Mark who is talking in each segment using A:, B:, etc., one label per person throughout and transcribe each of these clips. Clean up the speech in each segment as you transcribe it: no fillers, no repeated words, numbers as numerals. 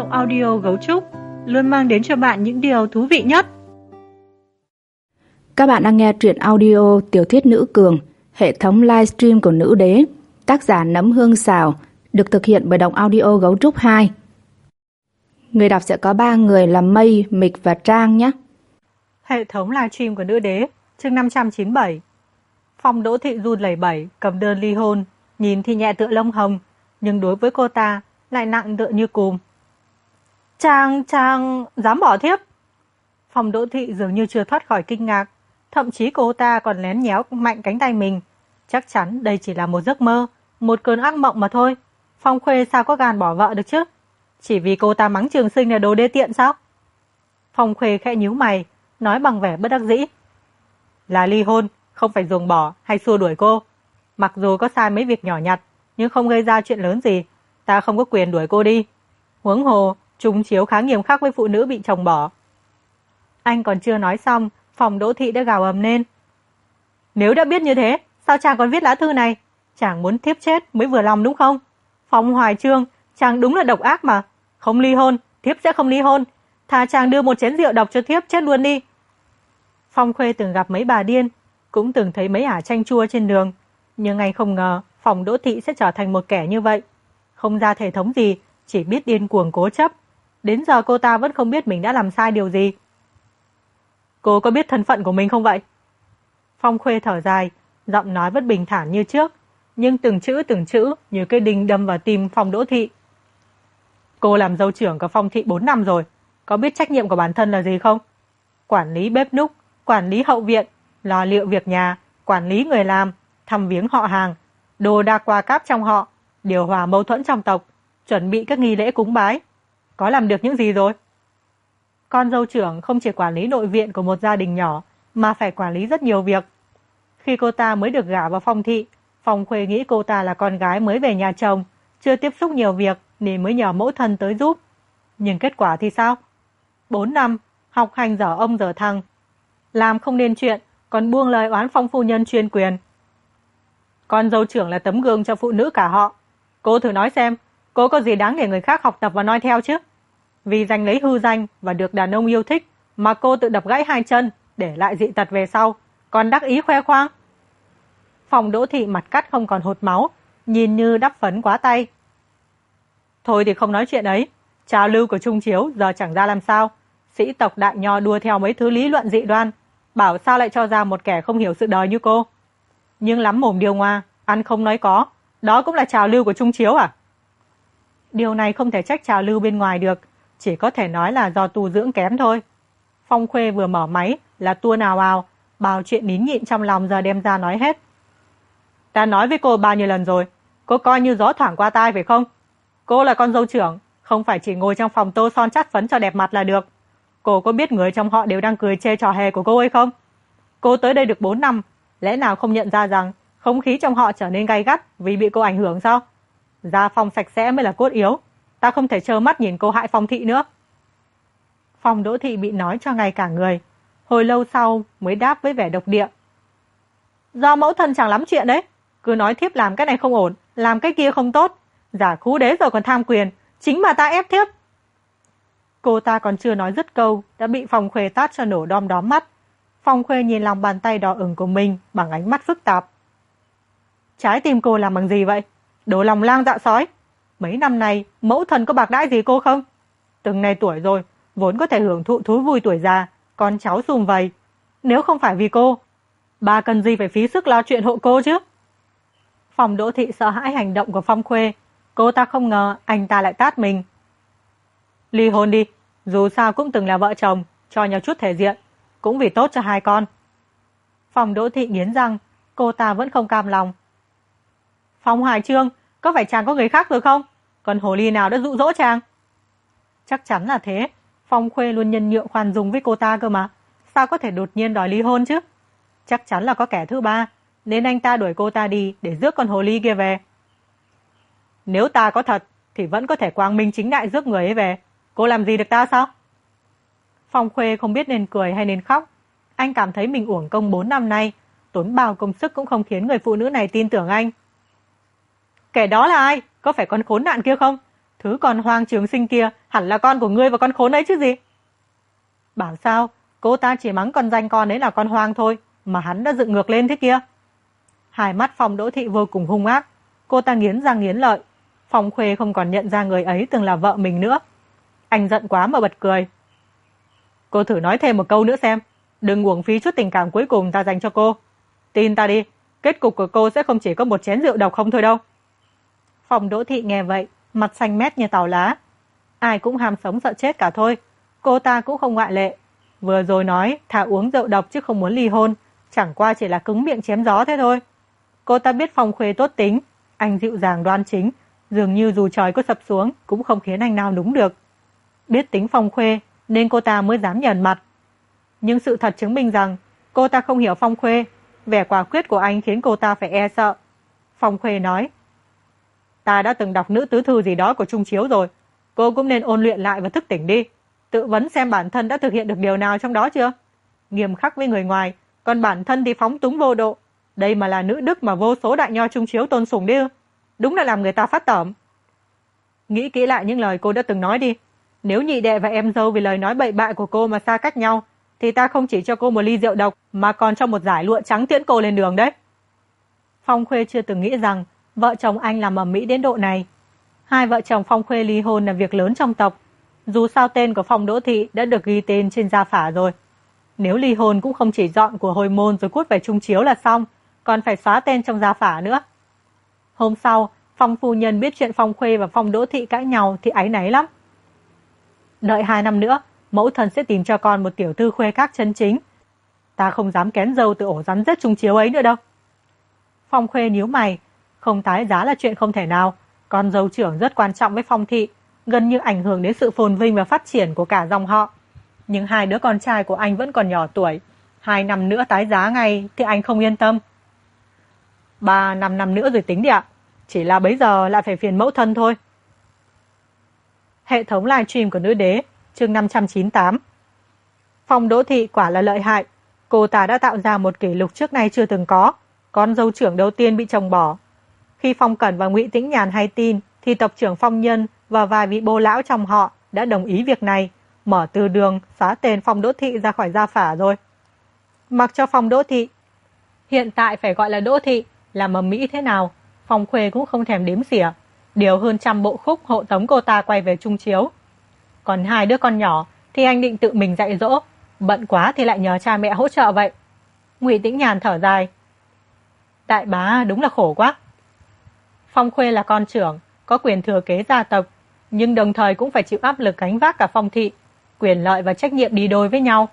A: Giọng audio Gấu Trúc luôn mang đến cho bạn những điều thú vị nhất.
B: Các bạn đang nghe truyện audio Tiểu thuyết nữ cường, hệ thống livestream của Nữ Đế, tác giả Nấm Hương Xào, được thực hiện bởi Đọc Audio Gấu Trúc 2. Người đọc sẽ có 3 người là Mây, Mịch và Trang nhé.
A: Hệ thống livestream của Nữ Đế, chương 597. Phong Đỗ Thị run lẩy bẩy cầm đơn ly hôn, nhìn thì nhẹ tựa lông hồng, nhưng đối với cô ta lại nặng tựa như cùm. Trang dám bỏ thiếp? Phong Đỗ Thị dường như chưa thoát khỏi kinh ngạc, thậm chí cô ta còn lén nhéo mạnh cánh tay mình. Chắc chắn đây chỉ là một giấc mơ, một cơn ác mộng mà thôi. Phong Khuê sao có gan bỏ vợ được chứ? Chỉ vì cô ta mắng Trường Sinh là đồ đê tiện sao? Phong Khuê khẽ nhíu mày, nói bằng vẻ bất đắc dĩ. Là ly hôn, không phải ruồng bỏ hay xua đuổi cô. Mặc dù có sai mấy việc nhỏ nhặt, nhưng không gây ra chuyện lớn gì, ta không có quyền đuổi cô đi. Huống hồ, Trung Chiếu khá nghiêm khắc với phụ nữ bị chồng bỏ. Anh còn chưa nói xong, Phong Đỗ Thị đã gào ầm lên. Nếu đã biết như thế, sao chàng còn viết lá thư này? Chàng muốn thiếp chết mới vừa lòng đúng không? Phong Hoài Trương, chàng đúng là độc ác mà. Không ly hôn, thiếp sẽ không ly hôn. Thà chàng đưa một chén rượu độc cho thiếp chết luôn đi. Phong Khuê từng gặp mấy bà điên, cũng từng thấy mấy ả chanh chua trên đường, nhưng anh không ngờ Phong Đỗ Thị sẽ trở thành một kẻ như vậy. Không ra thể thống gì, chỉ biết điên cuồng cố chấp. Đến giờ cô ta vẫn không biết mình đã làm sai điều gì. Cô có biết thân phận của mình không vậy? Phong Khuê thở dài, giọng nói vẫn bình thản như trước, nhưng từng chữ như cây đinh đâm vào tim Phong Đỗ Thị. Cô làm dâu trưởng của Phong Thị 4 năm rồi, có biết trách nhiệm của bản thân là gì không? Quản lý bếp núc, quản lý hậu viện, lo liệu việc nhà, quản lý người làm, thăm viếng họ hàng, đồ đạc quà cáp trong họ, điều hòa mâu thuẫn trong tộc, chuẩn bị các nghi lễ cúng bái. Có làm được những gì rồi? Con dâu trưởng không chỉ quản lý nội viện của một gia đình nhỏ, mà phải quản lý rất nhiều việc. Khi cô ta mới được gả vào Phong Thị, Phong Khuê nghĩ cô ta là con gái mới về nhà chồng, chưa tiếp xúc nhiều việc nên mới nhờ mẫu thân tới giúp. Nhưng kết quả thì sao? 4 năm, học hành dở ông dở thằng. Làm không nên chuyện, còn buông lời oán Phong phu nhân chuyên quyền. Con dâu trưởng là tấm gương cho phụ nữ cả họ. Cô thử nói xem, cô có gì đáng để người khác học tập và noi theo chứ? Vì giành lấy hư danh và được đàn ông yêu thích mà cô tự đập gãy 2 chân, để lại dị tật về sau, còn đắc ý khoe khoang. Phong Đỗ Thị mặt cắt không còn hột máu, nhìn như đắp phấn quá tay. Thôi thì không nói chuyện ấy, trào lưu của Trung Chiếu giờ chẳng ra làm sao. Sĩ tộc đại nho đua theo mấy thứ lý luận dị đoan, bảo sao lại cho ra một kẻ không hiểu sự đời như cô. Nhưng lắm mồm điều ngoa, ăn không nói có, đó cũng là trào lưu của Trung Chiếu à? Điều này không thể trách trào lưu bên ngoài được, chỉ có thể nói là do tu dưỡng kém thôi. Phong Khuê vừa mở máy là tua nào ào, bao chuyện nín nhịn trong lòng giờ đem ra nói hết. Ta nói với cô bao nhiêu lần rồi, cô coi như gió thoảng qua tai phải không? Cô là con dâu trưởng, không phải chỉ ngồi trong phòng tô son chát phấn cho đẹp mặt là được. Cô có biết người trong họ đều đang cười chê trò hề của cô hay không? Cô tới đây được 4 năm, lẽ nào không nhận ra rằng không khí trong họ trở nên gay gắt vì bị cô ảnh hưởng sao? Gia phong sạch sẽ mới là cốt yếu. Ta không thể trơ mắt nhìn cô hại Phong Thị nữa. Phong Đỗ Thị bị nói cho ngay cả người. Hồi lâu sau mới đáp với vẻ độc địa. Do mẫu thân chẳng lắm chuyện đấy. Cứ nói thiếp làm cái này không ổn, làm cái kia không tốt. Giả khú đế rồi còn tham quyền, chính mà ta ép thiếp. Cô ta còn chưa nói dứt câu đã bị Phong Khuê tát cho nổ đom đóm mắt. Phong Khuê nhìn lòng bàn tay đỏ ửng của mình bằng ánh mắt phức tạp. Trái tim cô làm bằng gì vậy? Đồ lòng lang dạ sói. Mấy năm nay mẫu thân có bạc đãi gì cô không? Từng này tuổi rồi, vốn có thể hưởng thụ thú vui tuổi già, con cháu sum vầy. Nếu không phải vì cô, bà cần gì phải phí sức lo chuyện hộ cô chứ? Phong Đỗ Thị sợ hãi hành động của Phong Khuê. Cô ta không ngờ anh ta lại tát mình. Ly hôn đi, dù sao cũng từng là vợ chồng, cho nhau chút thể diện, cũng vì tốt cho hai con. Phong Đỗ Thị nghiến răng, cô ta vẫn không cam lòng. Phong Hoài Trương, có phải chàng có người khác rồi không? Còn hồ ly nào đã dụ dỗ chàng? Chắc chắn là thế, Phong Khuê luôn nhân nhượng khoan dung với cô ta cơ mà. Sao có thể đột nhiên đòi ly hôn chứ? Chắc chắn là có kẻ thứ ba, nên anh ta đuổi cô ta đi để rước con hồ ly kia về. Nếu ta có thật, thì vẫn có thể quang minh chính đại rước người ấy về. Cô làm gì được ta sao? Phong Khuê không biết nên cười hay nên khóc. Anh cảm thấy mình uổng công 4 năm nay, tốn bao công sức cũng không khiến người phụ nữ này tin tưởng anh. Kẻ đó là ai? Có phải con khốn nạn kia không? Thứ còn Hoàng Trường Sinh kia hẳn là con của ngươi và con khốn ấy chứ gì. Bảo sao, cô ta chỉ mắng con danh con ấy là con hoang thôi, mà hắn đã dựng ngược lên thế kia. Hai mắt Phong Đỗ Thị vô cùng hung ác, cô ta nghiến răng nghiến lợi. Phong Khuê không còn nhận ra người ấy từng là vợ mình nữa. Anh giận quá mà bật cười. Cô thử nói thêm một câu nữa xem, đừng uổng phí chút tình cảm cuối cùng ta dành cho cô. Tin ta đi, kết cục của cô sẽ không chỉ có một chén rượu độc không thôi đâu. Phong Đỗ Thị nghe vậy, mặt xanh mét như tàu lá. Ai cũng ham sống sợ chết cả thôi, cô ta cũng không ngoại lệ. Vừa rồi nói thà uống rượu độc chứ không muốn ly hôn, chẳng qua chỉ là cứng miệng chém gió thế thôi. Cô ta biết Phong Khuê tốt tính, anh dịu dàng đoan chính, dường như dù trời có sập xuống cũng không khiến anh nào đúng được. Biết tính Phong Khuê nên cô ta mới dám nhờn mặt. Nhưng sự thật chứng minh rằng cô ta không hiểu Phong Khuê, vẻ quả quyết của anh khiến cô ta phải e sợ. Phong Khuê nói, ta đã từng đọc nữ tứ thư gì đó của Trung Chiếu rồi, cô cũng nên ôn luyện lại và thức tỉnh đi. Tự vấn xem bản thân đã thực hiện được điều nào trong đó chưa. Nghiêm khắc với người ngoài, còn bản thân thì phóng túng vô độ. Đây mà là nữ đức mà vô số đại nho Trung Chiếu tôn sùng đi ư? Đúng là làm người ta phát tởm. Nghĩ kỹ lại những lời cô đã từng nói đi. Nếu nhị đệ và em dâu vì lời nói bậy bạ của cô mà xa cách nhau, thì ta không chỉ cho cô một ly rượu độc mà còn cho một dải lụa trắng tiễn cô lên đường đấy. Phong Khuê chưa từng nghĩ rằng vợ chồng anh làm ầm ĩ đến độ này. Hai vợ chồng Phong Khuê ly hôn là việc lớn trong tộc. Dù sao tên của Phong Đỗ Thị đã được ghi tên trên gia phả rồi. Nếu ly hôn cũng không chỉ dọn của hồi môn rồi cút về Trung Chiếu là xong, còn phải xóa tên trong gia phả nữa. Hôm sau, Phong phu nhân biết chuyện Phong Khuê và Phong Đỗ Thị cãi nhau thì áy náy lắm. Đợi 2 năm nữa, mẫu thân sẽ tìm cho con một tiểu thư khuê các chân chính. Ta không dám kén dâu từ ổ rắn rết Trung Chiếu ấy nữa đâu. Phong Khuê nhíu mày, không tái giá là chuyện không thể nào. Con dâu trưởng rất quan trọng với Phong Thị, gần như ảnh hưởng đến sự phồn vinh và phát triển của cả dòng họ. Nhưng hai đứa con trai của anh vẫn còn nhỏ tuổi, 2 năm nữa tái giá ngay thì anh không yên tâm. 3-5 năm nữa rồi tính đi ạ. Chỉ là bây giờ lại phải phiền mẫu thân thôi. Hệ thống livestream của Nữ Đế, chương 598. Phong Đỗ Thị quả là lợi hại. Cô ta đã tạo ra một kỷ lục trước nay chưa từng có. Con dâu trưởng đầu tiên bị chồng bỏ. Khi Phong Cẩn và Ngụy Tĩnh Nhàn hay tin, thì tộc trưởng Phong Nhân và vài vị bô lão trong họ đã đồng ý việc này, mở từ đường xóa tên Phong Đỗ Thị ra khỏi gia phả rồi. Mặc cho Phong Đỗ Thị, hiện tại phải gọi là Đỗ Thị, làm ầm ĩ thế nào, Phong Khuê cũng không thèm đếm xỉa, điều hơn 100 bộ khúc hộ tống cô ta quay về Trung Chiếu. Còn hai đứa con nhỏ thì anh định tự mình dạy dỗ, bận quá thì lại nhờ cha mẹ hỗ trợ vậy. Ngụy Tĩnh Nhàn thở dài, đại bá đúng là khổ quá. Phong Khuê là con trưởng, có quyền thừa kế gia tộc, nhưng đồng thời cũng phải chịu áp lực gánh vác cả Phong Thị, quyền lợi và trách nhiệm đi đôi với nhau.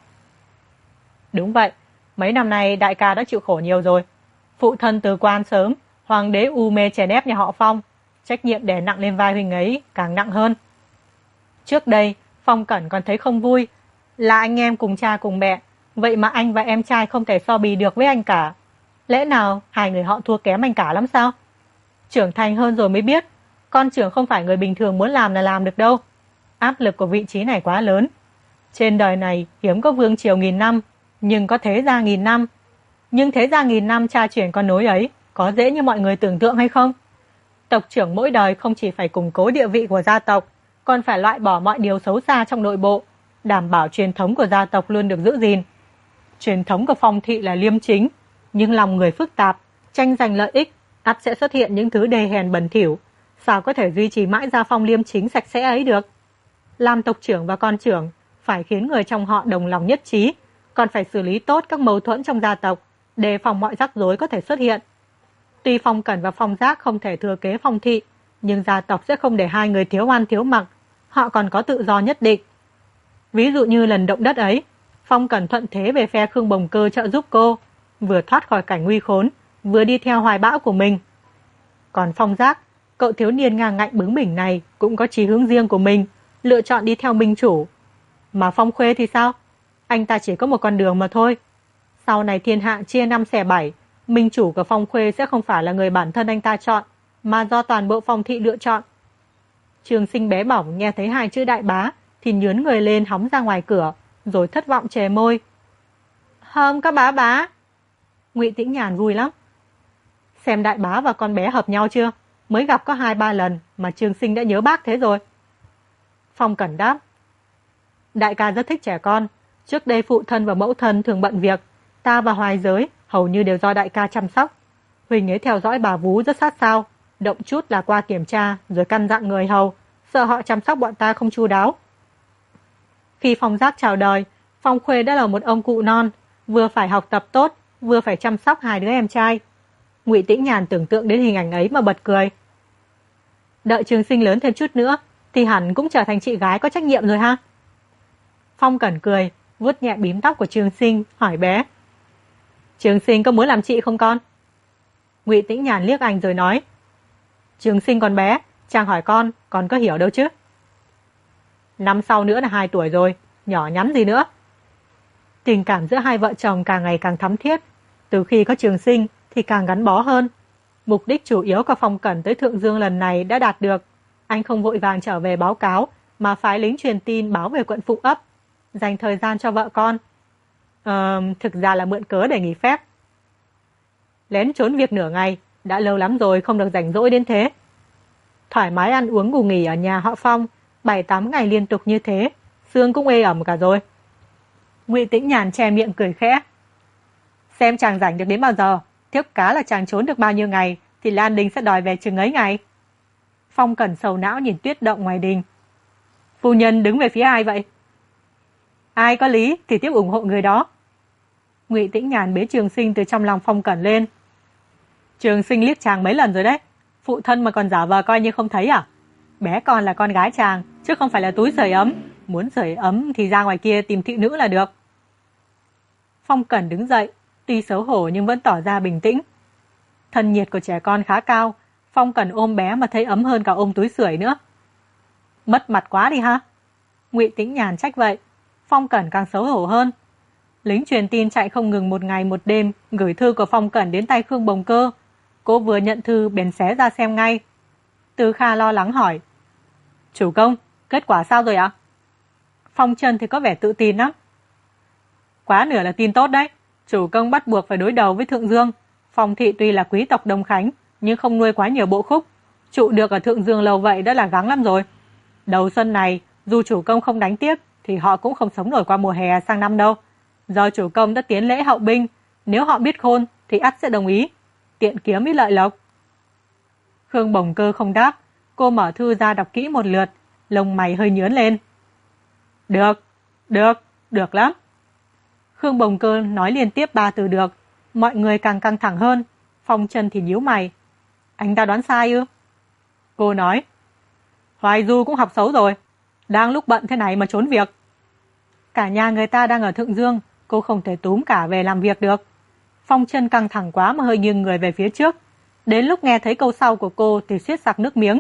A: Đúng vậy, mấy năm nay đại ca đã chịu khổ nhiều rồi. Phụ thân từ quan sớm, hoàng đế u mê chèn ép nhà họ Phong, trách nhiệm đè nặng lên vai huynh ấy càng nặng hơn. Trước đây, Phong Cẩn còn thấy không vui, là anh em cùng cha cùng mẹ, vậy mà anh và em trai không thể so bì được với anh cả. Lẽ nào hai người họ thua kém anh cả lắm sao? Trưởng thành hơn rồi mới biết, con trưởng không phải người bình thường muốn làm là làm được đâu. Áp lực của vị trí này quá lớn. Trên đời này hiếm có vương triều 1000 năm, nhưng có thế gia 1000 năm. Nhưng thế gia 1000 năm tra chuyển con nối ấy, có dễ như mọi người tưởng tượng hay không? Tộc trưởng mỗi đời không chỉ phải củng cố địa vị của gia tộc, còn phải loại bỏ mọi điều xấu xa trong nội bộ, đảm bảo truyền thống của gia tộc luôn được giữ gìn. Truyền thống của Phong Thị là liêm chính, nhưng lòng người phức tạp, tranh giành lợi ích, ắt sẽ xuất hiện những thứ đê hèn bẩn thỉu. Sao có thể duy trì mãi gia phong liêm chính sạch sẽ ấy được? Làm tộc trưởng và con trưởng phải khiến người trong họ đồng lòng nhất trí, còn phải xử lý tốt các mâu thuẫn trong gia tộc, đề phòng mọi rắc rối có thể xuất hiện. Tuy Phong Cẩn và Phong Giác không thể thừa kế Phong Thị, nhưng gia tộc sẽ không để hai người thiếu ăn thiếu mặc, họ còn có tự do nhất định. Ví dụ như lần động đất ấy, Phong Cẩn thuận thế về phe Khương Bồng Cơ trợ giúp cô, vừa thoát khỏi cảnh nguy khốn, vừa đi theo hoài bão của mình. Còn Phong Giác, cậu thiếu niên ngang ngạnh bướng bỉnh này cũng có chí hướng riêng của mình, lựa chọn đi theo minh chủ. Mà Phong Khuê thì sao? Anh ta chỉ có một con đường mà thôi. Sau này thiên hạ chia 5 xẻ 7, minh chủ của Phong Khuê sẽ không phải là người bản thân anh ta chọn, mà do toàn bộ Phong Thị lựa chọn. Trường Sinh bé bỏng nghe thấy hai chữ đại bá thì nhướn người lên hóng ra ngoài cửa, rồi thất vọng chề môi. Hâm các bá. Ngụy Tĩnh Nhàn vui lắm. Xem đại bá và con bé hợp nhau chưa? Mới gặp có 2-3 lần mà Trường Sinh đã nhớ bác thế rồi. Phong Cẩn đáp. Đại ca rất thích trẻ con. Trước đây phụ thân và mẫu thân thường bận việc, ta và Hoài Giới hầu như đều do đại ca chăm sóc. Huỳnh ấy theo dõi bà vú rất sát sao, động chút là qua kiểm tra rồi căn dặn người hầu, sợ họ chăm sóc bọn ta không chu đáo. Khi Phong Giác chào đời, Phong Khuê đã là một ông cụ non, vừa phải học tập tốt, vừa phải chăm sóc hai đứa em trai. Ngụy Tĩnh Nhàn tưởng tượng đến hình ảnh ấy mà bật cười. Đợi Trường Sinh lớn thêm chút nữa thì hẳn cũng trở thành chị gái có trách nhiệm rồi ha. Phong Cẩn cười, vuốt nhẹ bím tóc của Trường Sinh, hỏi bé. Trường Sinh có muốn làm chị không con? Ngụy Tĩnh Nhàn liếc anh rồi nói. Trường Sinh còn bé, chàng hỏi con có hiểu đâu chứ. Năm sau nữa là 2 tuổi rồi, nhỏ nhắn gì nữa. Tình cảm giữa hai vợ chồng càng ngày càng thắm thiết. Từ khi có Trường Sinh thì càng gắn bó hơn. Mục đích chủ yếu của Phong Cẩn tới Thượng Dương lần này đã đạt được. Anh không vội vàng trở về báo cáo, mà phái lính truyền tin báo về quận Phụ Ấp, dành thời gian cho vợ con. Thực ra là mượn cớ để nghỉ phép. Lén trốn việc nửa ngày, đã lâu lắm rồi không được rảnh rỗi đến thế. Thoải mái ăn uống ngủ nghỉ ở nhà họ Phong, 7-8 ngày liên tục như thế, xương cũng ê ẩm cả rồi. Ngụy Tĩnh Nhàn che miệng cười khẽ. Xem chàng rảnh được đến bao giờ, tiếp cá là chàng trốn được bao nhiêu ngày, thì Lan Đình sẽ đòi về chừng ấy ngày. Phong Cẩn sầu não nhìn tuyết động ngoài đình. Phu nhân đứng về phía ai vậy? Ai có lý thì tiếp ủng hộ người đó. Ngụy Tĩnh Nhàn bế Trường Sinh từ trong lòng Phong Cẩn lên. Trường Sinh liếc chàng mấy lần rồi đấy, phụ thân mà còn giả vờ coi như không thấy à? Bé con là con gái chàng, chứ không phải là túi sưởi ấm. Muốn sưởi ấm thì ra ngoài kia tìm thị nữ là được. Phong Cẩn đứng dậy, tuy xấu hổ nhưng vẫn tỏ ra bình tĩnh. Thân nhiệt của trẻ con khá cao, Phong Cẩn ôm bé mà thấy ấm hơn cả ôm túi sưởi nữa. Mất mặt quá đi ha. Ngụy Tĩnh Nhàn trách vậy. Phong Cẩn càng xấu hổ hơn. Lính truyền tin chạy không ngừng một ngày một đêm, gửi thư của Phong Cẩn đến tay Khương Bồng Cơ. Cô vừa nhận thư bèn xé ra xem ngay. Từ Kha lo lắng hỏi. Chủ công, kết quả sao rồi ạ? Phong Trân thì có vẻ tự tin lắm. Quá nửa là tin tốt đấy. Chủ công bắt buộc phải đối đầu với Thượng Dương. Phong thị tuy là quý tộc Đông Khánh, nhưng không nuôi quá nhiều bộ khúc. Trụ được ở Thượng Dương lâu vậy đã là gắng lắm rồi. Đầu xuân này, dù chủ công không đánh tiếp, thì họ cũng không sống nổi qua mùa hè sang năm đâu. Do chủ công đã tiến lễ hậu binh, nếu họ biết khôn thì ắt sẽ đồng ý, tiện kiếm ít lợi lộc. Khương Bồng Cơ không đáp, cô mở thư ra đọc kỹ một lượt, lông mày hơi nhướng lên. Được lắm. Khương Bồng Cơ nói liên tiếp 3 từ được, mọi người càng căng thẳng hơn. Phong Trân thì nhíu mày. Anh ta đoán sai ư? Cô nói, Hoài Du cũng học xấu rồi, đang lúc bận thế này mà trốn việc. Cả nhà người ta đang ở Thượng Dương, cô không thể túm cả về làm việc được. Phong Trân căng thẳng quá mà hơi nghiêng người về phía trước. Đến lúc nghe thấy câu sau của cô thì suýt sặc nước miếng.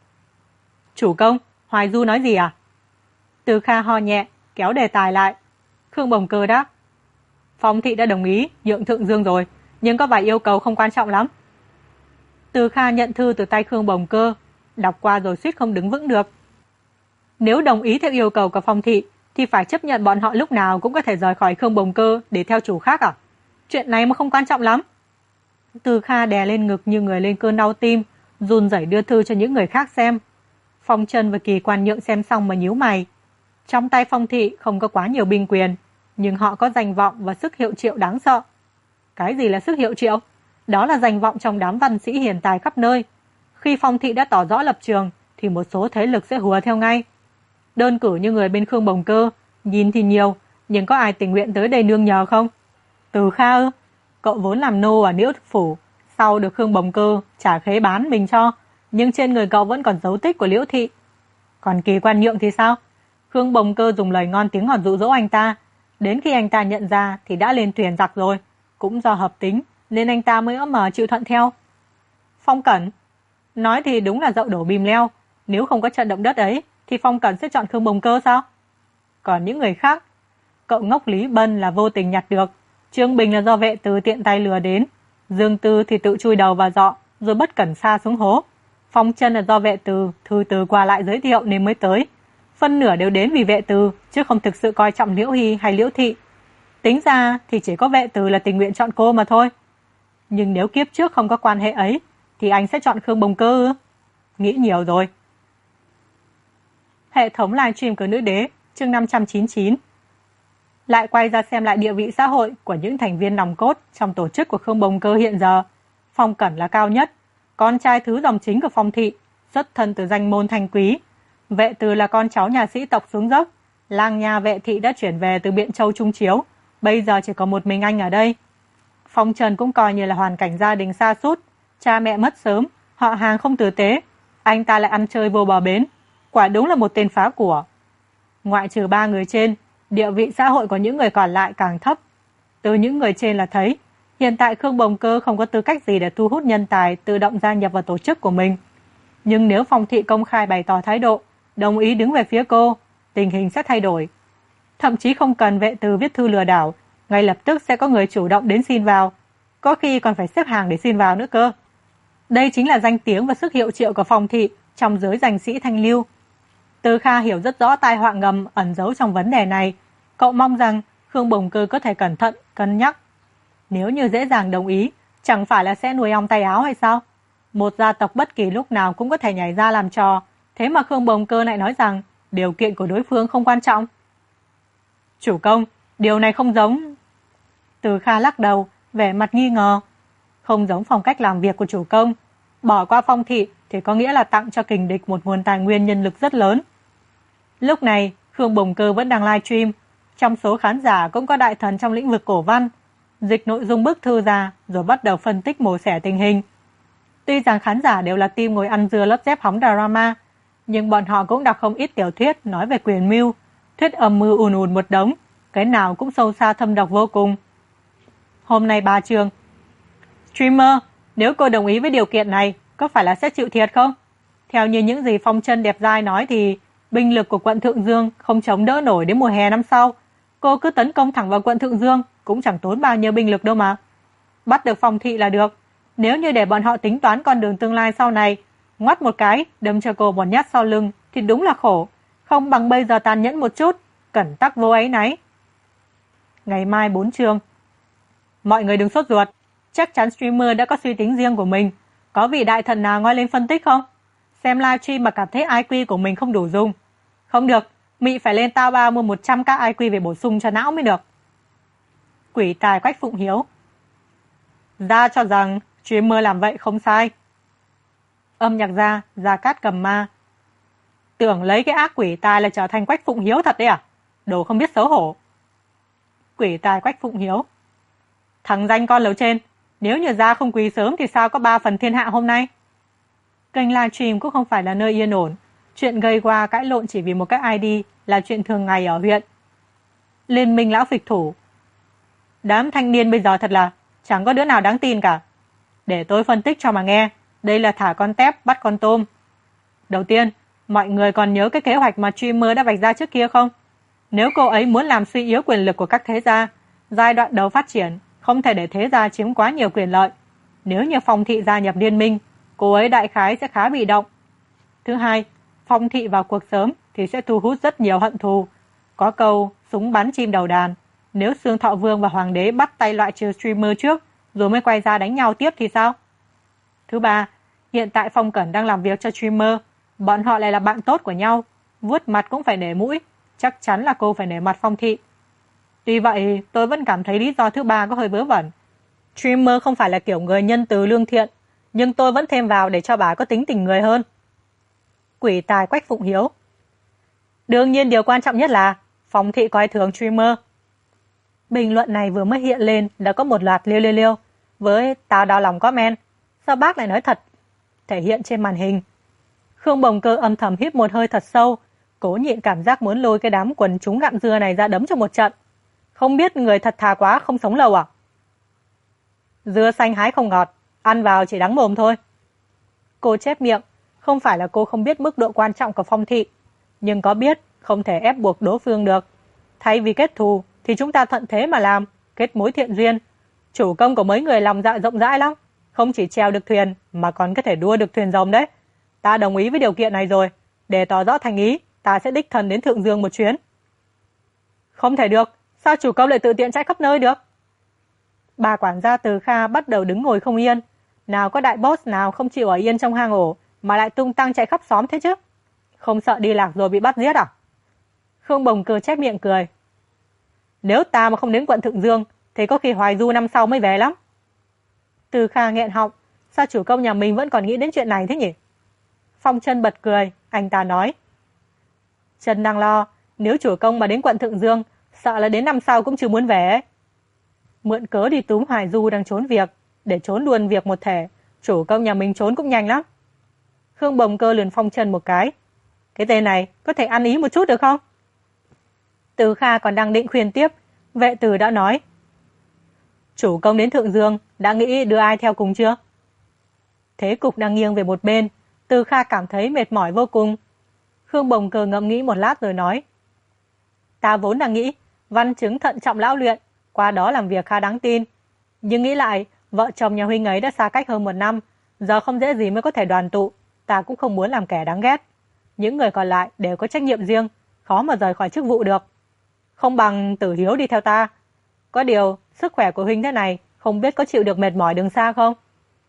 A: Chủ công, Hoài Du nói gì à? Từ Kha ho nhẹ, kéo đề tài lại. Khương Bồng Cơ đáp. Phong thị đã đồng ý nhượng Thượng Dương rồi, nhưng có vài yêu cầu không quan trọng lắm. Từ Kha nhận thư từ tay Khương Bồng Cơ, đọc qua rồi suýt không đứng vững được. Nếu đồng ý theo yêu cầu của Phong thị, thì phải chấp nhận bọn họ lúc nào cũng có thể rời khỏi Khương Bồng Cơ để theo chủ khác à? Chuyện này mà không quan trọng lắm. Từ Kha đè lên ngực như người lên cơn đau tim, run rẩy đưa thư cho những người khác xem. Phong Trân và Kỳ Quan Nhượng xem xong mà nhíu mày. Trong tay Phong thị không có quá nhiều binh quyền, nhưng họ có danh vọng và sức hiệu triệu đáng sợ. Cái gì là sức hiệu triệu? Đó là danh vọng trong đám văn sĩ hiền tài khắp nơi. Khi Phong thị đã tỏ rõ lập trường, thì một số thế lực sẽ hùa theo ngay. Đơn cử như người bên Khương Bồng Cơ, nhìn thì nhiều, nhưng có ai tình nguyện tới đây nương nhờ không? Từ Kha ư? Cậu vốn làm nô ở Liễu Phủ, sau được Khương Bồng Cơ trả khế bán mình cho, nhưng trên người cậu vẫn còn dấu tích của Liễu thị. Còn Kỳ Quan Nhượng thì sao? Khương Bồng Cơ dùng lời ngon tiếng ngọt dụ dỗ anh ta, đến khi anh ta nhận ra thì đã lên thuyền giặc rồi. Cũng do hợp tính nên anh ta mới ấm mờ chịu thuận theo. Phong Cẩn, nói thì đúng là dậu đổ bìm leo. Nếu không có trận động đất ấy thì Phong Cẩn sẽ chọn Khương Bồng Cơ sao? Còn những người khác, cậu ngốc Lý Bân là vô tình nhặt được, Trương Bình là do vệ từ tiện tay lừa đến, Dương Tư thì tự chui đầu vào dọ rồi bất cẩn sa xuống hố. Phong Trân là do vệ từ thư từ qua lại giới thiệu nên mới tới. Phân nửa đều đến vì vệ từ, chứ không thực sự coi trọng Liễu Hy hay Liễu Thị. Tính ra thì chỉ có vệ từ là tình nguyện chọn cô mà thôi. Nhưng nếu kiếp trước không có quan hệ ấy, thì anh sẽ chọn Khương Bồng Cơ ư? Nghĩ nhiều rồi. Hệ thống livestream của nữ đế, chương 599. Lại quay ra xem lại địa vị xã hội của những thành viên nòng cốt trong tổ chức của Khương Bồng Cơ hiện giờ. Phong Cẩn là cao nhất, con trai thứ dòng chính của Phong thị, xuất thân từ danh môn thanh quý. Vệ Từ là con cháu nhà sĩ tộc xuống dốc. Lang nha Vệ thị đã chuyển về từ Biện Châu Trung Chiếu, bây giờ chỉ có một mình anh ở đây. Phong Trần cũng coi như là hoàn cảnh gia đình sa sút, cha mẹ mất sớm, họ hàng không tử tế, anh ta lại ăn chơi vô bờ bến, quả đúng là một tên phá của. Ngoại trừ 3 người trên, địa vị xã hội của những người còn lại càng thấp. Từ những người trên là thấy, hiện tại Khương Bồng Cơ không có tư cách gì để thu hút nhân tài tự động gia nhập vào tổ chức của mình. Nhưng nếu Phong thị công khai bày tỏ thái độ, đồng ý đứng về phía cô, tình hình sẽ thay đổi. Thậm chí không cần Vệ Từ viết thư lừa đảo, ngay lập tức sẽ có người chủ động đến xin vào, có khi còn phải xếp hàng để xin vào nữa cơ. Đây chính là danh tiếng và sức hiệu triệu của Phong thị trong giới danh sĩ thanh lưu. Từ Kha hiểu rất rõ tai họa ngầm ẩn giấu trong vấn đề này. Cậu mong rằng Khương Bồng Cơ có thể cẩn thận, cân nhắc. Nếu như dễ dàng đồng ý, chẳng phải là sẽ nuôi ong tay áo hay sao? Một gia tộc bất kỳ lúc nào cũng có thể nhảy ra làm trò, thế mà Khương Bồng Cơ lại nói rằng điều kiện của đối phương không quan trọng. Chủ công, điều này không giống... Từ Kha lắc đầu, vẻ mặt nghi ngờ. Không giống phong cách làm việc của chủ công. Bỏ qua Phong thị thì có nghĩa là tặng cho kình địch một nguồn tài nguyên nhân lực rất lớn. Lúc này, Khương Bồng Cơ vẫn đang livestream. Trong số khán giả cũng có đại thần trong lĩnh vực cổ văn. Dịch nội dung bức thư ra rồi bắt đầu phân tích mổ xẻ tình hình. Tuy rằng khán giả đều là team ngồi ăn dưa lót dép hóng drama, nhưng bọn họ cũng đọc không ít tiểu thuyết nói về quyền mưu, thuyết âm mưu ùn ùn một đống, cái nào cũng sâu xa thâm độc vô cùng. Hôm nay 3 chương. Streamer, nếu cô đồng ý với điều kiện này, có phải là sẽ chịu thiệt không? Theo như những gì Phong Chân đẹp dai nói thì binh lực của quận Thượng Dương không chống đỡ nổi đến mùa hè năm sau. Cô cứ tấn công thẳng vào quận Thượng Dương cũng chẳng tốn bao nhiêu binh lực đâu mà. Bắt được Phong thị là được. Nếu như để bọn họ tính toán con đường tương lai sau này, ngoắt một cái, đâm cho cô một nhát sau lưng thì đúng là khổ. Không bằng bây giờ tàn nhẫn một chút, cẩn tắc vô áy náy. Ngày mai 4 chương. Mọi người đừng sốt ruột. Chắc chắn streamer đã có suy tính riêng của mình. Có vị đại thần nào ngoi lên phân tích không? Xem livestream mà cảm thấy IQ của mình không đủ dùng. Không được, Mị phải lên tao bao mua 100 các IQ về bổ sung cho não mới được. Quỷ tài Quách Phụng Hiếu. Ra cho rằng streamer làm vậy không sai. Âm nhạc Gia Cát Cầm Ma. Tưởng lấy cái ác quỷ tài là trở thành Quách Phụng Hiếu thật đấy à? Đồ không biết xấu hổ. Quỷ tài Quách Phụng Hiếu. Thằng danh con lầu trên, nếu như Gia không quỳ sớm thì sao có 3 phần thiên hạ hôm nay? Kênh livestream cũng không phải là nơi yên ổn. Chuyện gây qua cãi lộn chỉ vì một cái ID là chuyện thường ngày ở huyện. Liên minh lão phịch thủ. Đám thanh niên bây giờ thật là chẳng có đứa nào đáng tin cả. Để tôi phân tích cho mà nghe. Đây là thả con tép bắt con tôm. Đầu tiên, mọi người còn nhớ cái kế hoạch mà streamer đã vạch ra trước kia không? Nếu cô ấy muốn làm suy yếu quyền lực của các thế gia, giai đoạn đầu phát triển không thể để thế gia chiếm quá nhiều quyền lợi. Nếu như Phong thị gia nhập liên minh, cô ấy đại khái sẽ khá bị động. Thứ hai, Phong thị vào cuộc sớm thì sẽ thu hút rất nhiều hận thù. Có câu súng bắn chim đầu đàn. Nếu Xương Thọ Vương và Hoàng đế bắt tay loại trừ streamer trước rồi mới quay ra đánh nhau tiếp thì sao? Thứ ba, hiện tại Phong Cẩn đang làm việc cho streamer. Bọn họ lại là bạn tốt của nhau. Vuốt mặt cũng phải nể mũi. Chắc chắn là cô phải nể mặt Phong thị. Tuy vậy, tôi vẫn cảm thấy lý do thứ ba có hơi vớ vẩn. Streamer không phải là kiểu người nhân từ lương thiện, nhưng tôi vẫn thêm vào để cho bà có tính tình người hơn. Quỷ tài Quách Phụng Hiếu. Đương nhiên điều quan trọng nhất là Phong thị coi thường streamer. Bình luận này vừa mới hiện lên đã có một loạt liêu với tao đau lòng comment. Sao bác lại nói thật? Thể hiện trên màn hình. Khương Bồng Cơ âm thầm hít một hơi thật sâu, cố nhịn cảm giác muốn lôi cái đám quần chúng gặm dưa này ra đấm cho một trận. Không biết người thật thà quá không sống lâu à? Dưa xanh hái không ngọt, ăn vào chỉ đắng mồm thôi. Cô chép miệng, không phải là cô không biết mức độ quan trọng của Phong thị, nhưng có biết không thể ép buộc đối phương được. Thay vì kết thù thì chúng ta thuận thế mà làm, kết mối thiện duyên. Chủ công của mấy người lòng dạ rộng rãi lắm, không chỉ treo được thuyền mà còn có thể đua được thuyền rồng đấy. Ta đồng ý với điều kiện này rồi, để tỏ rõ thành ý, ta sẽ đích thân đến Thượng Dương một chuyến. Không thể được, sao chủ công lại tự tiện chạy khắp nơi được? Bà quản gia Từ Kha bắt đầu đứng ngồi không yên. Nào có đại boss nào không chịu ở yên trong hang ổ mà lại tung tăng chạy khắp xóm thế chứ? Không sợ đi lạc rồi bị bắt giết à? Khương Bồng Cơ chép miệng cười. Nếu ta mà không đến quận Thượng Dương thì có khi Hoài Du năm sau mới về lắm. Từ Kha nghẹn họng, sao chủ công nhà mình vẫn còn nghĩ đến chuyện này thế nhỉ? Phong Chân bật cười, anh ta nói. Trần đang lo, nếu chủ công mà đến quận Thượng Dương, sợ là đến năm sau cũng chưa muốn về ấy. Mượn cớ đi túm Hoài Du đang trốn việc, để trốn luôn việc một thể, chủ công nhà mình trốn cũng nhanh lắm. Khương Bồng Cơ lườn Phong Chân một cái. Cái tên này có thể ăn ý một chút được không? Từ Kha còn đang định khuyên tiếp, Vệ Từ đã nói. Chủ công đến Thượng Dương, đã nghĩ đưa ai theo cùng chưa? Thế cục đang nghiêng về một bên, Từ Kha cảm thấy mệt mỏi vô cùng. Khương Bồng Cơ ngẫm nghĩ một lát rồi nói. Ta vốn đang nghĩ, văn chứng thận trọng lão luyện, qua đó làm việc khá đáng tin. Nhưng nghĩ lại, vợ chồng nhà huynh ấy đã xa cách hơn 1 năm, giờ không dễ gì mới có thể đoàn tụ, ta cũng không muốn làm kẻ đáng ghét. Những người còn lại đều có trách nhiệm riêng, khó mà rời khỏi chức vụ được. Không bằng Tử Hiếu đi theo ta. Có điều, sức khỏe của huynh thế này, không biết có chịu được mệt mỏi đường xa không?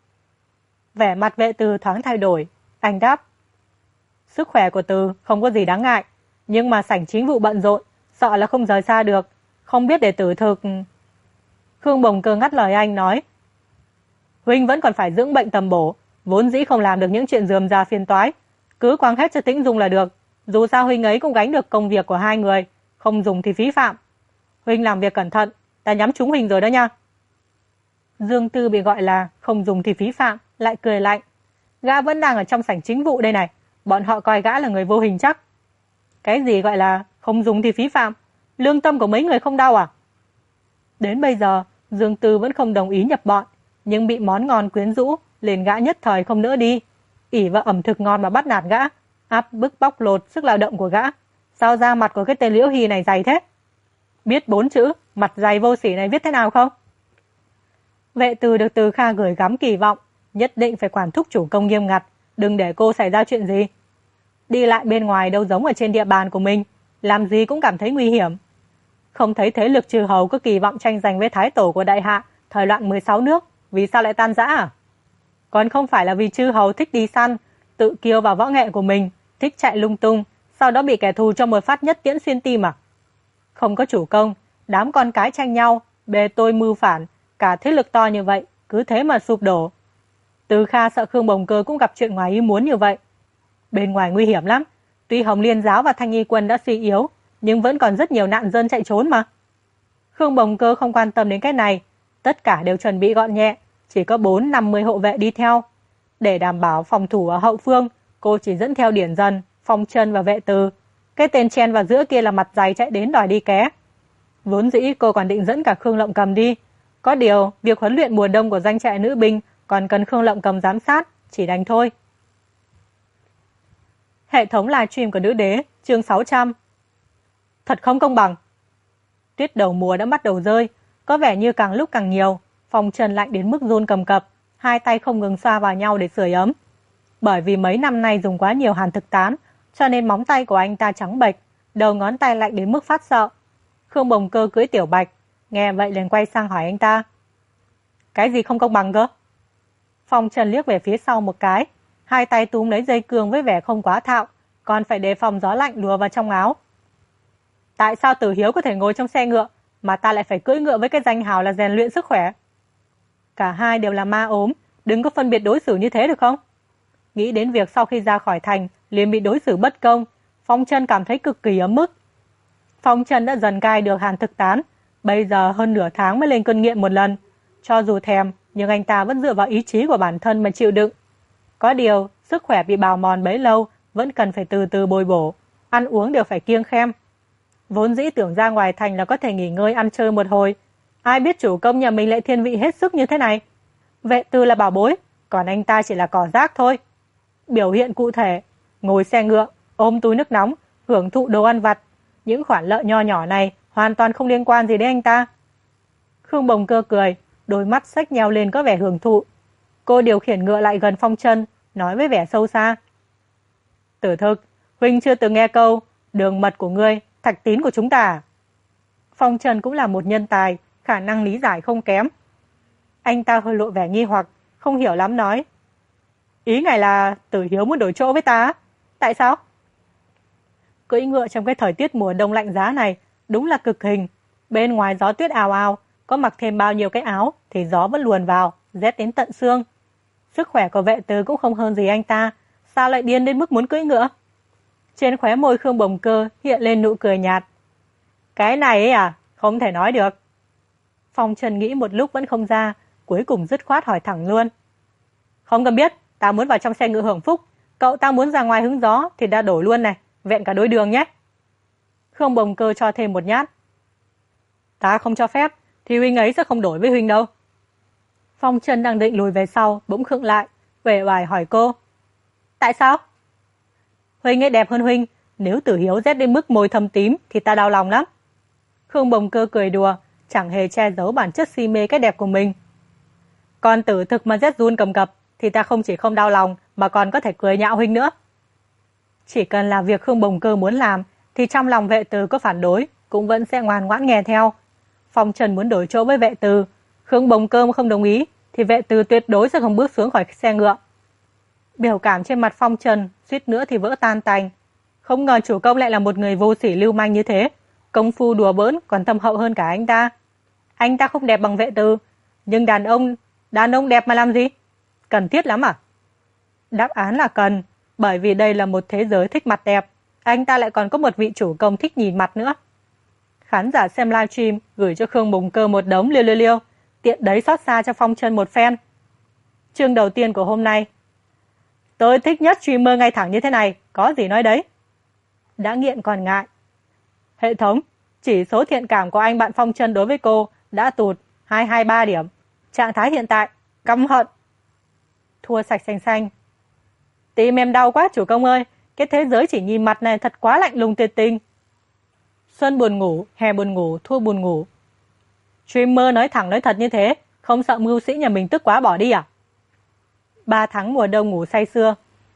A: Vẻ mặt Vệ Từ thoáng thay đổi, anh đáp. Sức khỏe của Từ không có gì đáng ngại, nhưng mà sảnh chính vụ bận rộn, sợ là không rời xa được, không biết để tử thực. Khương Bồng Cơ ngắt lời anh nói. Huynh vẫn còn phải dưỡng bệnh tầm bổ, vốn dĩ không làm được những chuyện rườm rà phiền toái, cứ quăng hết cho Tĩnh Dung là được. Dù sao huynh ấy cũng gánh được công việc của hai người, không dùng thì phí phạm. Huynh làm việc cẩn thận, ta nhắm trúng huynh rồi đó nha. Dương Tư bị gọi là không dùng thì phí phạm, lại cười lạnh. Gã vẫn đang ở trong sảnh chính vụ đây này, bọn họ coi gã là người vô hình chắc. Cái gì gọi là không dùng thì phí phạm? Lương tâm của mấy người không đau à? Đến bây giờ, Dương Tư vẫn không đồng ý nhập bọn, nhưng bị món ngon quyến rũ, liền gã nhất thời không nỡ đi. Ỷ vào ẩm thực ngon mà bắt nạt gã, áp bức bóc lột sức lao động của gã. Sao da mặt của cái tên Liễu Hy này dày thế? Biết 4 chữ, mặt dày vô sỉ này viết thế nào không? Vệ Từ được Từ Kha gửi gắm kỳ vọng, nhất định phải quản thúc chủ công nghiêm ngặt, đừng để cô xảy ra chuyện gì. Đi lại bên ngoài đâu giống ở trên địa bàn của mình, làm gì cũng cảm thấy nguy hiểm. Không thấy thế lực Chư Hầu có kỳ vọng tranh giành với thái tổ của đại hạ thời loạn 16 nước, vì sao lại tan rã à? Còn không phải là vì Chư Hầu thích đi săn, tự kiêu vào võ nghệ của mình, thích chạy lung tung, sau đó bị kẻ thù cho một phát nhất tiễn xuyên tim à? Không có chủ công, đám con cái tranh nhau, bề tôi mưu phản, cả thế lực to như vậy, cứ thế mà sụp đổ. Từ Kha sợ Khương Bồng Cơ cũng gặp chuyện ngoài ý muốn như vậy. Bên ngoài nguy hiểm lắm, tuy Hồng Liên giáo và Thanh Nghi quân đã suy yếu, nhưng vẫn còn rất nhiều nạn dân chạy trốn mà. Khương Bồng Cơ không quan tâm đến cái này, tất cả đều chuẩn bị gọn nhẹ, chỉ có 4-50 hộ vệ đi theo. Để đảm bảo phòng thủ ở hậu phương, cô chỉ dẫn theo Điển Dần, Phong Chân và Vệ Từ. Cái tên chen vào giữa kia là mặt dày chạy đến đòi đi ké. Vốn dĩ cô còn định dẫn cả Khương Lộng Cầm đi. Có điều, việc huấn luyện mùa đông của doanh trại nữ binh còn cần Khương Lộng Cầm giám sát, chỉ đành thôi. Hệ thống livestream của Nữ Đế, chương 600. Thật không công bằng. Tuyết đầu mùa đã bắt đầu rơi, có vẻ như càng lúc càng nhiều. Phong Trần lạnh đến mức run cầm cập, hai tay không ngừng xoa vào nhau để sưởi ấm. Bởi vì mấy năm nay dùng quá nhiều hàn thực tán, cho nên móng tay của anh ta trắng bệch, đầu ngón tay lạnh đến mức phát sợ. Khương Bồng Cơ cưỡi Tiểu Bạch, nghe vậy liền quay sang hỏi anh ta. Cái gì không công bằng cơ? Phong Trần liếc về phía sau một cái, hai tay túm lấy dây cương với vẻ không quá thạo, còn phải đề phòng gió lạnh lùa vào trong áo. Tại sao Tử Hiếu có thể ngồi trong xe ngựa, mà ta lại phải cưỡi ngựa với cái danh hào là rèn luyện sức khỏe? Cả hai đều là ma ốm, đừng có phân biệt đối xử như thế được không? Nghĩ đến việc sau khi ra khỏi thành liền bị đối xử bất công, Phong Trần cảm thấy cực kỳ ấm ức. Phong Trần đã dần cai được hàn thực tán, bây giờ hơn nửa tháng mới lên cơn nghiện một lần. Cho dù thèm, nhưng anh ta vẫn dựa vào ý chí của bản thân mà chịu đựng. Có điều, sức khỏe bị bào mòn bấy lâu, vẫn cần phải từ từ bồi bổ, ăn uống đều phải kiêng khem. Vốn dĩ tưởng ra ngoài thành là có thể nghỉ ngơi ăn chơi một hồi, ai biết chủ công nhà mình lại thiên vị hết sức như thế này. Vệ Từ là bảo bối, còn anh ta chỉ là cỏ rác thôi. Biểu hiện cụ thể, ngồi xe ngựa, ôm túi nước nóng, hưởng thụ đồ ăn vặt. Những khoản lợi nho nhỏ này hoàn toàn không liên quan gì đến anh ta. Khương Bồng Cơ cười, đôi mắt xếch nheo lên có vẻ hưởng thụ. Cô điều khiển ngựa lại gần Phong Trần, nói với vẻ sâu xa. Tử thực, huynh chưa từng nghe câu, đường mật của ngươi, thạch tín của chúng ta. Phong Trần cũng là một nhân tài, khả năng lý giải không kém. Anh ta hơi lộ vẻ nghi hoặc, không hiểu lắm nói. Ý ngài là Tử Hiếu muốn đổi chỗ với ta? Tại sao? Cưỡi ngựa trong cái thời tiết mùa đông lạnh giá này đúng là cực hình. Bên ngoài gió tuyết ào ào, có mặc thêm bao nhiêu cái áo thì gió vẫn luồn vào, rét đến tận xương. Sức khỏe của Vệ Từ cũng không hơn gì anh ta, sao lại điên đến mức muốn cưỡi ngựa? Trên khóe môi Khương Bồng Cơ hiện lên nụ cười nhạt. Cái này ấy à, không thể nói được. Phong Trần nghĩ một lúc vẫn không ra, cuối cùng dứt khoát hỏi thẳng luôn. Không cần biết, ta muốn vào trong xe ngựa hưởng phúc, cậu ta muốn ra ngoài hứng gió thì đã đổi luôn này, vẹn cả đôi đường nhé. Khương Bồng Cơ cho thêm một nhát. Ta không cho phép, thì huynh ấy sẽ không đổi với huynh đâu. Phong Trần đang định lùi về sau, bỗng khựng lại, vẻ oải hỏi cô. Tại sao? Huynh ấy đẹp hơn huynh, nếu Tử Hiếu rét đến mức môi thâm tím thì ta đau lòng lắm. Khương Bồng Cơ cười đùa, chẳng hề che giấu bản chất si mê cái đẹp của mình. Còn Tử Thực mà rét run cầm cập thì ta không chỉ không đau lòng mà còn có thể cười nhạo huynh nữa. Chỉ cần là việc Khương Bồng Cơ muốn làm thì trong lòng Vệ Từ có phản đối cũng vẫn sẽ ngoan ngoãn nghe theo. Phong Trần muốn đổi chỗ với Vệ Từ, Khương Bồng Cơ mà không đồng ý thì Vệ Từ tuyệt đối sẽ không bước xuống khỏi xe ngựa. Biểu cảm trên mặt Phong Trần suýt nữa thì vỡ tan tành. Không ngờ chủ công lại là một người vô sỉ lưu manh như thế, công phu đùa bỡn còn thâm hậu hơn cả anh ta. Anh ta không đẹp bằng Vệ Từ, nhưng đàn ông đẹp mà làm gì? Cần thiết lắm à? Đáp án là cần, bởi vì đây là một thế giới thích mặt đẹp, anh ta lại còn có một vị chủ công thích nhìn mặt nữa. Khán giả xem livestream gửi cho Khương Bồng Cơ một đống liêu, tiện đấy xót xa cho Phong Trần một phen. Chương đầu tiên của hôm nay. Tôi thích nhất streamer ngay thẳng như thế này, có gì nói đấy. Đã nghiện còn ngại. Hệ thống, chỉ số thiện cảm của anh bạn Phong Trần đối với cô đã tụt 223 điểm. Trạng thái hiện tại, căm hận. Thua sạch xanh. Tim em đau quá chủ công ơi, cái thế giới chỉ nhìn mặt này thật quá lạnh lùng tuyệt tình. Xuân buồn ngủ, hè buồn ngủ, thua buồn ngủ. Streamer nói thẳng nói thật như thế, không sợ mưu sĩ nhà mình tức quá bỏ đi à? 3 tháng mùa đông ngủ say sưa.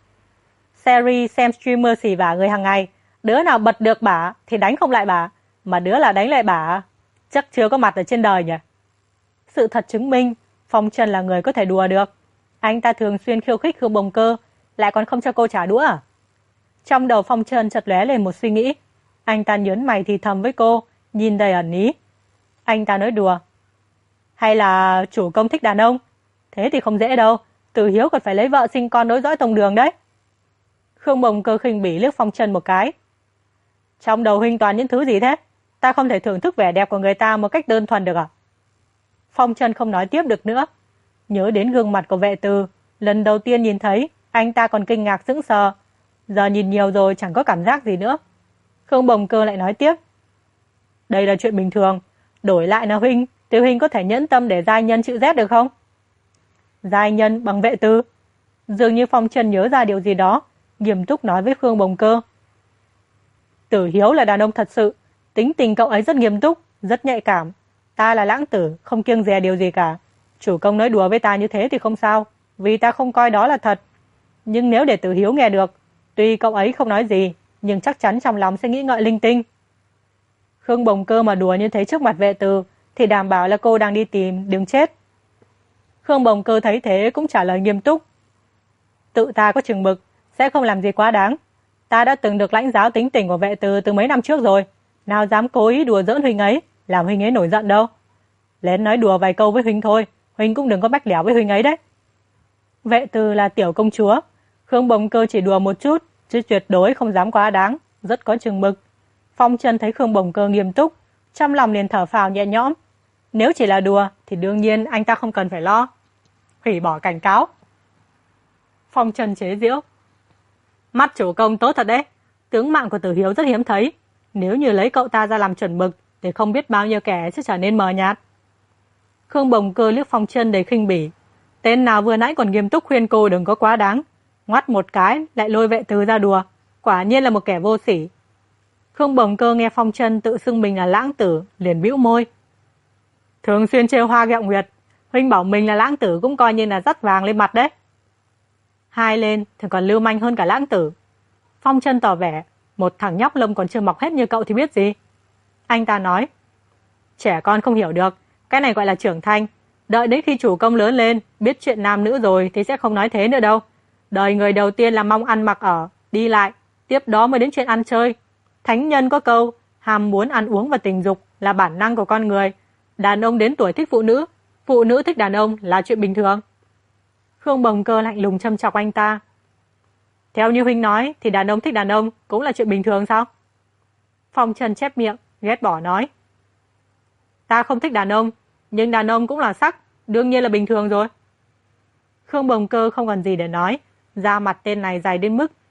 A: Series xem streamer xỉ vả người hàng ngày, đứa nào bật được bả thì đánh không lại bả, mà đứa là đánh lại bả chắc chưa có mặt ở trên đời nhỉ. Sự thật chứng minh Phong Trần là người có thể đùa được. Anh ta thường xuyên khiêu khích Khương Bồng Cơ, lại còn không cho cô trả đũa à? Trong đầu Phong Trần chợt lóe lên một suy nghĩ. Anh ta nhớn mày thì thầm với cô, nhìn đầy ẩn ý. Anh ta nói đùa. Hay là chủ công thích đàn ông? Thế thì không dễ đâu, Tử Hiếu còn phải lấy vợ sinh con nối dõi tông đường đấy. Khương Bồng Cơ khinh bỉ liếc Phong Trần một cái. Trong đầu huynh toàn những thứ gì thế? Ta không thể thưởng thức vẻ đẹp của người ta một cách đơn thuần được à? Phong Trần không nói tiếp được nữa. Nhớ đến gương mặt của Vệ Từ, lần đầu tiên nhìn thấy, anh ta còn kinh ngạc sững sờ. Giờ nhìn nhiều rồi chẳng có cảm giác gì nữa. Khương Bồng Cơ lại nói tiếp. Đây là chuyện bình thường, đổi lại là huynh, thì huynh có thể nhẫn tâm để giai nhân chịu rét được không? Giai nhân bằng Vệ Từ. Dường như Phong Trần nhớ ra điều gì đó, nghiêm túc nói với Khương Bồng Cơ. Tử Hiếu là đàn ông thật sự, tính tình cậu ấy rất nghiêm túc, rất nhạy cảm. Ta là lãng tử, không kiêng dè điều gì cả. Chủ công nói đùa với ta như thế thì không sao, vì ta không coi đó là thật. Nhưng nếu để Tử Hiếu nghe được, tuy cậu ấy không nói gì, nhưng chắc chắn trong lòng sẽ nghĩ ngợi linh tinh. Khương Bồng Cơ mà đùa như thế trước mặt Vệ Từ thì đảm bảo là cô đang đi tìm đường chết. Khương Bồng Cơ thấy thế cũng trả lời nghiêm túc. Tự ta có chừng mực, sẽ không làm gì quá đáng. Ta đã từng được lãnh giáo tính tình của Vệ từ mấy năm trước rồi, nào dám cố ý đùa giỡn huynh ấy, làm huynh ấy nổi giận đâu. Lén nói đùa vài câu với huynh thôi, huynh cũng đừng có bách lẻo với huynh ấy đấy. Vệ Từ là tiểu công chúa, Khương Bồng Cơ chỉ đùa một chút, chứ tuyệt đối không dám quá đáng, rất có chừng mực. Phong Trần thấy Khương Bồng Cơ nghiêm túc, trong lòng liền thở phào nhẹ nhõm. Nếu chỉ là đùa thì đương nhiên anh ta không cần phải lo. Hủy bỏ cảnh cáo. Phong Trần chế giễu. Mắt chủ công tốt thật đấy, tướng mạng của Tử Hiếu rất hiếm thấy. Nếu như lấy cậu ta ra làm chuẩn mực thì không biết bao nhiêu kẻ sẽ trở nên mờ nhạt. Khương Bồng Cơ liếc Phong Trần đầy khinh bỉ. Tên nào vừa nãy còn nghiêm túc khuyên cô đừng có quá đáng, ngoắt một cái lại lôi Vệ Từ ra đùa, quả nhiên là một kẻ vô sỉ. Khương Bồng Cơ nghe Phong Trần tự xưng mình là lãng tử, liền bĩu môi. Thường xuyên trêu hoa ghẹo nguyệt, huynh bảo mình là lãng tử cũng coi như là dắt vàng lên mặt đấy. Hai lên thì còn lưu manh hơn cả lãng tử. Phong Trần tỏ vẻ, một thằng nhóc lông còn chưa mọc hết như cậu thì biết gì. Anh ta nói, trẻ con không hiểu được, cái này gọi là trưởng thành. Đợi đến khi chủ công lớn lên, biết chuyện nam nữ rồi thì sẽ không nói thế nữa đâu. Đời người đầu tiên là mong ăn mặc ở, đi lại, tiếp đó mới đến chuyện ăn chơi. Thánh nhân có câu, ham muốn ăn uống và tình dục là bản năng của con người. Đàn ông đến tuổi thích phụ nữ thích đàn ông là chuyện bình thường. Khương Bồng Cơ lạnh lùng châm chọc anh ta. Theo như huynh nói thì đàn ông thích đàn ông cũng là chuyện bình thường sao? Phong Trần chép miệng, ghét bỏ nói. Ta không thích đàn ông, nhưng đàn ông cũng là sắc, đương nhiên là bình thường rồi. Khương Bồng Cơ không còn gì để nói, da mặt tên này dày đến mức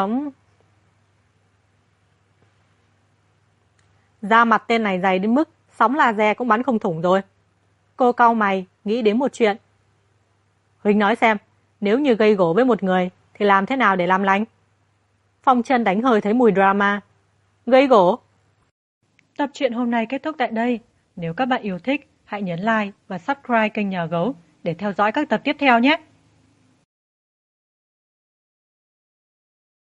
A: sóng laser cũng bắn không thủng rồi. Cô cau mày, nghĩ đến một chuyện. Huynh nói xem, nếu như gây gổ với một người thì làm thế nào để làm lành? Phong Trần đánh hơi thấy mùi drama. Gây gổ? Tập truyện hôm nay kết thúc tại đây. Nếu các bạn yêu thích, hãy nhấn like và subscribe kênh Nhà Gấu để theo dõi các tập tiếp theo nhé.